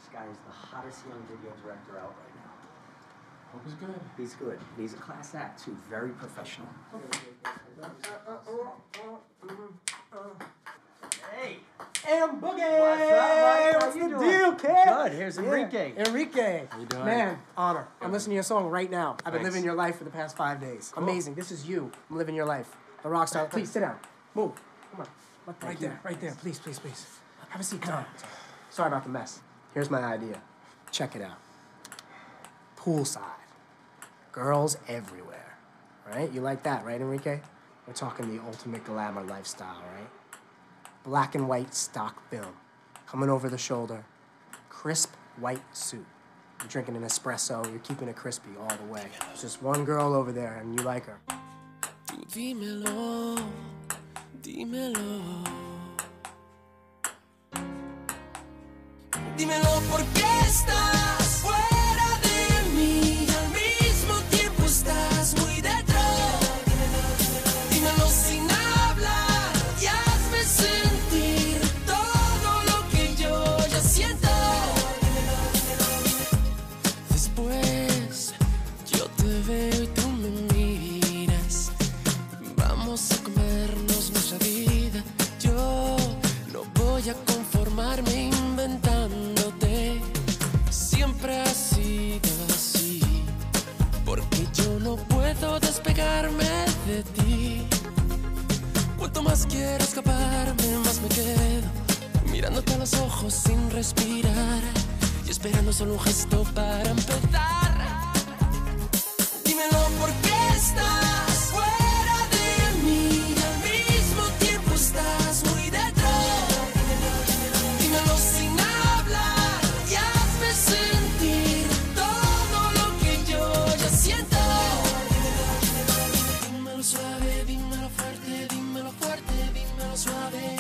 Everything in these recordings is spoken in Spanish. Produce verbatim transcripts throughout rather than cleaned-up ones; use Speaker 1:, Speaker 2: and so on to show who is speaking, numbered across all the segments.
Speaker 1: This guy is the hottest young video director out right now.
Speaker 2: Hope he's good.
Speaker 1: He's good. He's a class act, too. Very professional. Hey!
Speaker 3: And Boogie!
Speaker 1: What's up, Mike?
Speaker 3: What's
Speaker 1: How
Speaker 3: the
Speaker 1: you
Speaker 3: deal,
Speaker 1: doing?
Speaker 3: kid?
Speaker 1: Good. Here's Enrique.
Speaker 3: Yeah. Enrique.
Speaker 2: How you doing?
Speaker 3: Man, honor. I'm listening to your song right now. I've been
Speaker 2: Thanks.
Speaker 3: living your life for the past five days.
Speaker 2: Cool.
Speaker 3: Amazing. This is you. I'm living your life. The rock star. Please, sit down. Move. Come on. Right
Speaker 1: Thank
Speaker 3: there.
Speaker 1: you.
Speaker 3: Right there. Please, please, please. Have a seat. Come on. Sorry about the mess. Here's my idea. Check it out. Poolside. Girls everywhere. Right? You like that, right, Enrique? We're talking the ultimate glamour lifestyle, right? Black and white stock film. Coming over the shoulder. Crisp white suit. You're drinking an espresso. You're keeping it crispy all the way. There's just one girl over there, and you like her.
Speaker 4: Tú dímelo, dímelo. Dímelo por qué estás fuera de mí, al mismo tiempo estás muy dentro. Dímelo sin hablar y hazme sentir todo lo que yo ya siento. Después yo te veo y tú me miras. Vamos a comernos nuestra vida. Yo no voy a conformarme inventándote. Siempre ha sido así. Porque yo no puedo despegarme de ti. Cuanto más quiero escaparme, más me quedo mirándote a los ojos sin respirar y esperando solo un gesto para empezar. Dímelo por qué estás fuera de mí, al mismo tiempo estás muy dentro. Dímelo sin hablar y hazme sentir todo lo que yo ya siento. Dímelo suave, dímelo fuerte, dímelo fuerte, dímelo suave.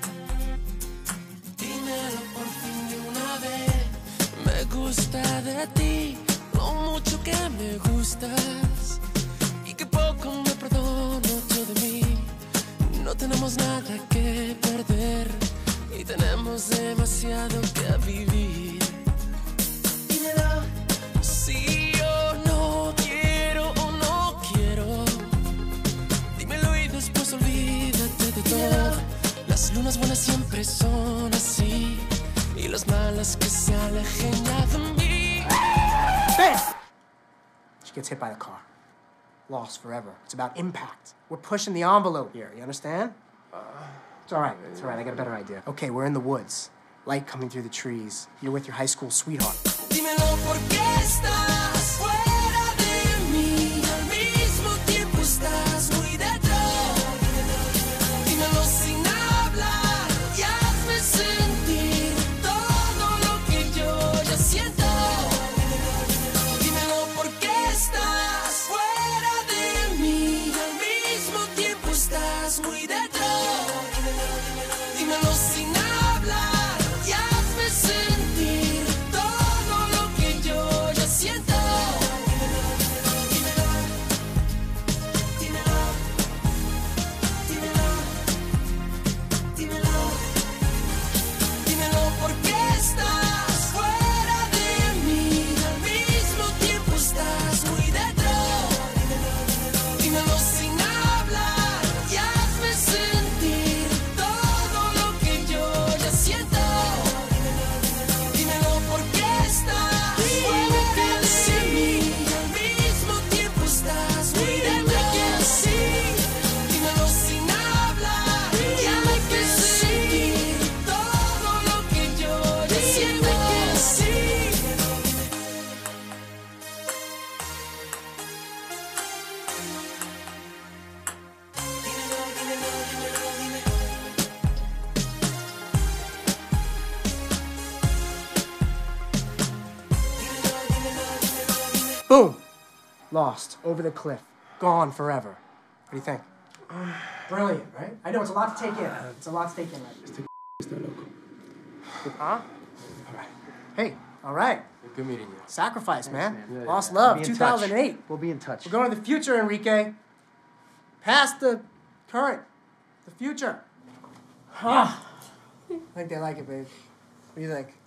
Speaker 4: Dímelo por fin de una vez. Me gusta de ti lo mucho que me gustas y que poco me perdono yo de mí. No tenemos nada que perder y tenemos demasiado que vivir. Dímelo si yo no quiero o no quiero. Dímelo y después olvídate de todo. Las lunas buenas siempre son así y las malas que se alejen ya de mí.
Speaker 3: Bam! She gets hit by the car. Lost forever. It's about impact. We're pushing the envelope here, you understand? Uh, it's all right. It's all right. I got a better idea. Okay, we're in the woods. Light coming through the trees. You're with your high school sweetheart.
Speaker 4: Dímelo por qué estás fuera de mí, al mismo tiempo estás muy dentro. Dímelo sin hablar y hazme sentir todo lo que yo ya siento. Dímelo por qué estás fuera de mí, al mismo tiempo estás muy dentro. Dímelo sin hablar y hazme sentir todo lo que yo ya siento. Dímelo, dímelo, dímelo, dímelo, dímelo por qué estás fuera de mí, al mismo tiempo estás muy dentro. Dímelo sin hablar y hazme sentir todo lo que yo ya siento. Dímelo por qué estás fuera de mí, al mismo tiempo estás muy dentro. Dímelo sin hablar y hazme sentir todo lo que yo ya siento.
Speaker 3: Boom! Lost. Over the cliff. Gone forever. What do you think? Brilliant, right? I know it's a lot to take in. It's a lot to take in. Right? Huh? All right. Hey, all right.
Speaker 2: Good meeting you.
Speaker 3: Sacrifice, man.
Speaker 1: man.
Speaker 3: Lost
Speaker 1: Yeah, yeah.
Speaker 3: love,
Speaker 1: Be in
Speaker 3: two thousand eight.
Speaker 1: touch. We'll be in touch.
Speaker 3: We're going to the future, Enrique. Past the current. The future. Huh. I think they like it, babe. What do you think?